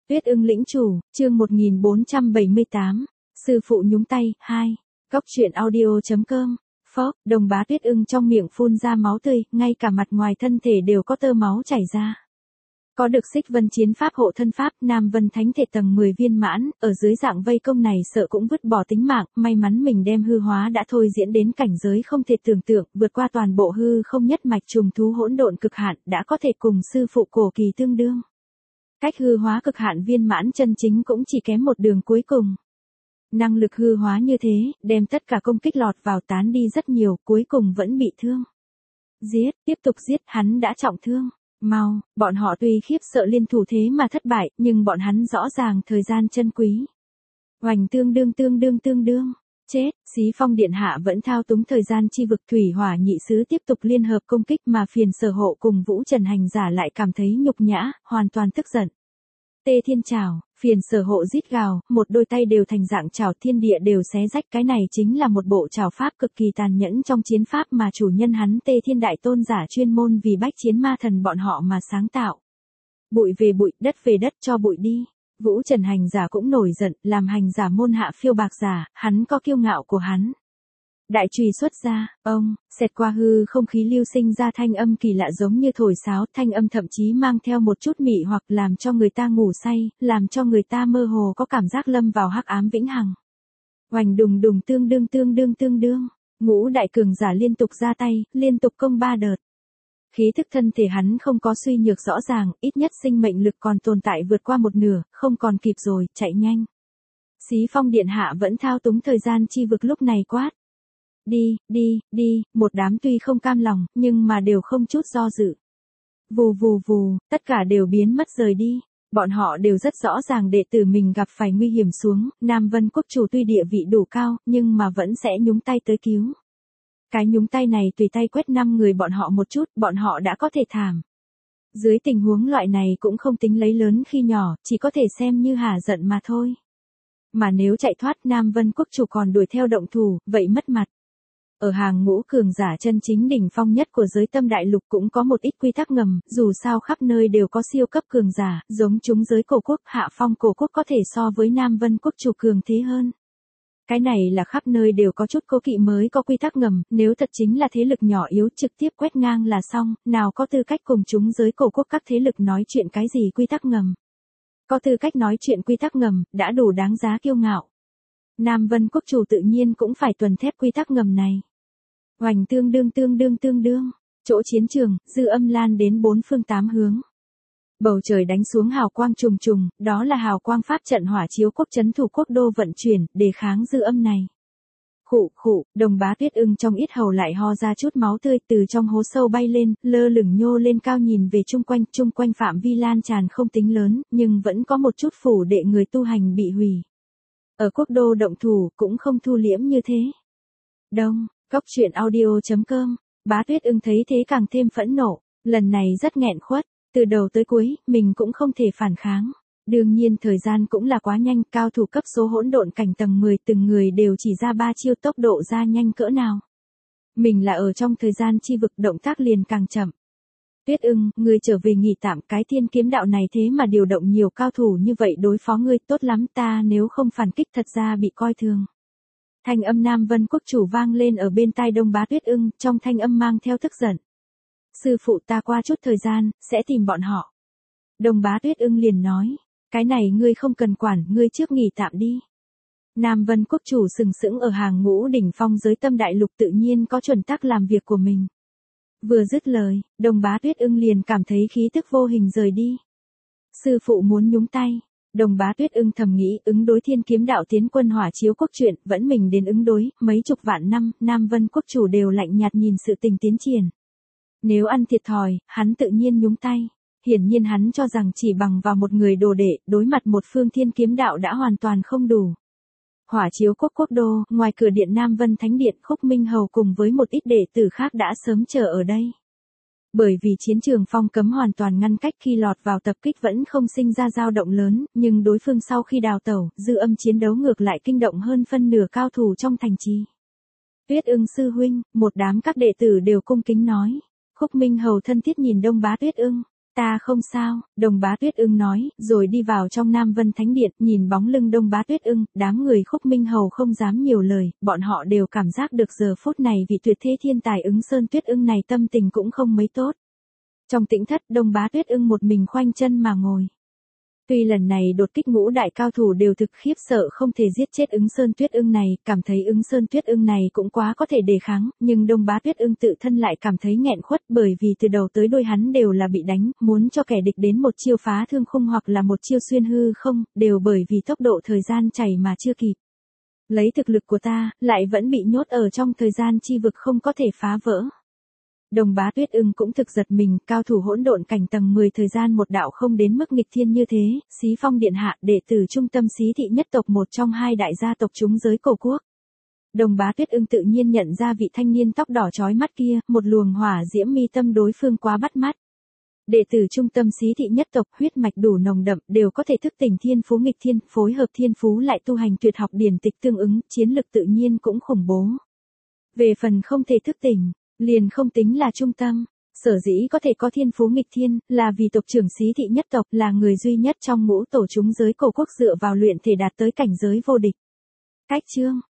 Tuyết ưng lĩnh chủ, chương 1478. Sư phụ nhúng tay, 2. Cốc truyện audio.com. Phốc, Đồng Bá Tuyết ưng trong miệng phun ra máu tươi, ngay cả mặt ngoài thân thể đều có tơ máu chảy ra. Có được Xích Vân chiến pháp hộ thân pháp, Nam Vân Thánh thể tầng 10 viên mãn, ở dưới dạng vây công này sợ cũng vứt bỏ tính mạng, may mắn mình đem hư hóa đã thôi diễn đến cảnh giới không thể tưởng tượng, vượt qua toàn bộ hư không nhất mạch trùng thú hỗn độn cực hạn, đã có thể cùng sư phụ cổ kỳ tương đương. Cách hư hóa cực hạn viên mãn chân chính cũng chỉ kém một đường cuối cùng. Năng lực hư hóa như thế, đem tất cả công kích lọt vào tán đi rất nhiều, cuối cùng vẫn bị thương. Giết, tiếp tục giết, hắn đã trọng thương. Mau, bọn họ tuy khiếp sợ liên thủ thế mà thất bại, nhưng bọn hắn rõ ràng thời gian chân quý. Hoành tương đương. Chết, Xí Phong Điện Hạ vẫn thao túng thời gian chi vực thủy hỏa nhị sứ tiếp tục liên hợp công kích mà Phiền Sở Hộ cùng Vũ Trần Hành Giả lại cảm thấy nhục nhã, hoàn toàn tức giận. Tê Thiên Trảo, Phiền Sở Hộ rít gào, một đôi tay đều thành dạng trảo thiên địa đều xé rách, cái này chính là một bộ trảo pháp cực kỳ tàn nhẫn trong chiến pháp mà chủ nhân hắn Tê Thiên Đại Tôn giả chuyên môn vì bách chiến ma thần bọn họ mà sáng tạo. Bụi về bụi, đất về đất, cho bụi đi. Vũ Trần Hành Giả cũng nổi giận, làm hành giả môn hạ phiêu bạc giả, hắn có kiêu ngạo của hắn. Đại chùy xuất ra, ông, xẹt qua hư không khí lưu sinh ra thanh âm kỳ lạ giống như thổi sáo, thanh âm thậm chí mang theo một chút mị hoặc làm cho người ta ngủ say, làm cho người ta mơ hồ có cảm giác lâm vào hắc ám vĩnh hằng. Hoành đùng tương đương, ngũ đại cường giả liên tục ra tay, liên tục công 3 đợt. Khí thức thân thể hắn không có suy nhược rõ ràng, ít nhất sinh mệnh lực còn tồn tại vượt qua một nửa, không còn kịp rồi, chạy nhanh. Xí Phong Điện Hạ vẫn thao túng thời gian chi vực lúc này quát. Đi, một đám tuy không cam lòng, nhưng mà đều không chút do dự. Vù, tất cả đều biến mất rời đi. Bọn họ đều rất rõ ràng đệ tử mình gặp phải nguy hiểm xuống, Nam Vân Quốc chủ tuy địa vị đủ cao, nhưng mà vẫn sẽ nhúng tay tới cứu. Cái nhúng tay này tùy tay quét 5 người bọn họ một chút, bọn họ đã có thể thảm. Dưới tình huống loại này cũng không tính lấy lớn khi nhỏ, chỉ có thể xem như hả giận mà thôi. Mà nếu chạy thoát Nam Vân Quốc chủ còn đuổi theo động thủ, vậy mất mặt. Ở hàng ngũ cường giả chân chính đỉnh phong nhất của giới tâm đại lục cũng có một ít quy tắc ngầm, dù sao khắp nơi đều có siêu cấp cường giả, giống chúng giới cổ quốc, hạ phong cổ quốc có thể so với Nam Vân Quốc chủ cường thế hơn. Cái này là khắp nơi đều có chút cố kỵ mới có quy tắc ngầm, nếu thật chính là thế lực nhỏ yếu trực tiếp quét ngang là xong, nào có tư cách cùng chúng giới cổ quốc các thế lực nói chuyện cái gì quy tắc ngầm. Có tư cách nói chuyện quy tắc ngầm, đã đủ đáng giá kiêu ngạo. Nam Vân Quốc chủ tự nhiên cũng phải tuân thép quy tắc ngầm này. Hoành tương đương, chỗ chiến trường, dư âm lan đến 4 phương 8 hướng. Bầu trời đánh xuống hào quang trùng trùng, đó là hào quang pháp trận hỏa chiếu quốc trấn thủ quốc đô vận chuyển, đề kháng dư âm này. Khụ, Đồng Bá Tuyết ưng trong yết hầu lại ho ra chút máu tươi từ trong hố sâu bay lên, lơ lửng nhô lên cao nhìn về chung quanh phạm vi lan tràn không tính lớn, nhưng vẫn có một chút phủ đệ người tu hành bị hủy. Ở quốc đô động thủ cũng không thu liễm như thế. Đông, Cốc truyện audio.com, Bá Tuyết ưng thấy thế càng thêm phẫn nộ, lần này rất nghẹn khuất, từ đầu tới cuối, mình cũng không thể phản kháng. Đương nhiên thời gian cũng là quá nhanh, cao thủ cấp số hỗn độn cảnh tầng 10 từng người đều chỉ ra 3 chiêu tốc độ ra nhanh cỡ nào. Mình là ở trong thời gian chi vực động tác liền càng chậm. Tuyết ưng, ngươi trở về nghỉ tạm, cái thiên kiếm đạo này thế mà điều động nhiều cao thủ như vậy đối phó ngươi, tốt lắm, ta nếu không phản kích thật ra bị coi thường. Thanh âm Nam Vân Quốc chủ vang lên ở bên tai Đông Bá Tuyết ưng, trong thanh âm mang theo tức giận. Sư phụ ta qua chút thời gian, sẽ tìm bọn họ. Đông Bá Tuyết ưng liền nói, cái này ngươi không cần quản, ngươi trước nghỉ tạm đi. Nam Vân Quốc chủ sừng sững ở hàng ngũ đỉnh phong giới tâm đại lục tự nhiên có chuẩn tắc làm việc của mình. Vừa dứt lời, Đông Bá Tuyết ưng liền cảm thấy khí tức vô hình rời đi. Sư phụ muốn nhúng tay. Đồng Bá Tuyết ưng thầm nghĩ ứng đối thiên kiếm đạo tiến quân hỏa chiếu quốc chuyện, vẫn mình đến ứng đối, mấy chục vạn năm, Nam Vân Quốc chủ đều lạnh nhạt nhìn sự tình tiến triển. Nếu ăn thiệt thòi, hắn tự nhiên nhúng tay. Hiển nhiên hắn cho rằng chỉ bằng vào một người đồ đệ, đối mặt một phương thiên kiếm đạo đã hoàn toàn không đủ. Hỏa chiếu quốc quốc đô, ngoài cửa điện Nam Vân Thánh Điện, Khúc Minh Hầu cùng với một ít đệ tử khác đã sớm chờ ở đây. Bởi vì chiến trường phong cấm hoàn toàn ngăn cách khi lọt vào tập kích vẫn không sinh ra dao động lớn, nhưng đối phương sau khi đào tẩu, dư âm chiến đấu ngược lại kinh động hơn phân nửa cao thủ trong thành trì. Tuyết ưng sư huynh, một đám các đệ tử đều cung kính nói. Khúc Minh Hầu thân thiết nhìn Đông Bá Tuyết ưng. Ta không sao, Đồng Bá Tuyết Ưng nói, rồi đi vào trong Nam Vân Thánh Điện, nhìn bóng lưng Đông Bá Tuyết Ưng, đám người Khúc Minh Hầu không dám nhiều lời, bọn họ đều cảm giác được giờ phút này vị tuyệt thế thiên tài Ứng Sơn Tuyết Ưng này tâm tình cũng không mấy tốt. Trong tĩnh thất, Đông Bá Tuyết Ưng một mình khoanh chân mà ngồi. Tuy lần này đột kích ngũ đại cao thủ đều thực khiếp sợ không thể giết chết Ứng Sơn Tuyết Ưng này, cảm thấy Ứng Sơn Tuyết Ưng này cũng quá có thể đề kháng, nhưng Đông Bá Tuyết Ưng tự thân lại cảm thấy nghẹn khuất bởi vì từ đầu tới đuôi hắn đều là bị đánh, muốn cho kẻ địch đến một chiêu phá thương khung hoặc là một chiêu xuyên hư không, đều bởi vì tốc độ thời gian chảy mà chưa kịp. Lấy thực lực của ta, lại vẫn bị nhốt ở trong thời gian chi vực không có thể phá vỡ. Đồng Bá Tuyết Ưng cũng thực giật mình, cao thủ hỗn độn cảnh tầng 10 thời gian một đạo không đến mức nghịch thiên như thế, Xí Phong điện hạ, đệ tử trung tâm Xí thị nhất tộc một trong hai đại gia tộc chúng giới cổ quốc. Đồng Bá Tuyết Ưng tự nhiên nhận ra vị thanh niên tóc đỏ chói mắt kia, một luồng hỏa diễm mi tâm đối phương quá bắt mắt. Đệ tử trung tâm Xí thị nhất tộc huyết mạch đủ nồng đậm, đều có thể thức tỉnh thiên phú nghịch thiên, phối hợp thiên phú lại tu hành tuyệt học điển tịch tương ứng, chiến lực tự nhiên cũng khủng bố. Về phần không thể thức tỉnh, liền không tính là trung tâm, sở dĩ có thể có thiên phú nghịch thiên, là vì tộc trưởng Xí thị nhất tộc là người duy nhất trong ngũ tổ chúng giới cổ quốc dựa vào luyện thể đạt tới cảnh giới vô địch. Cách chương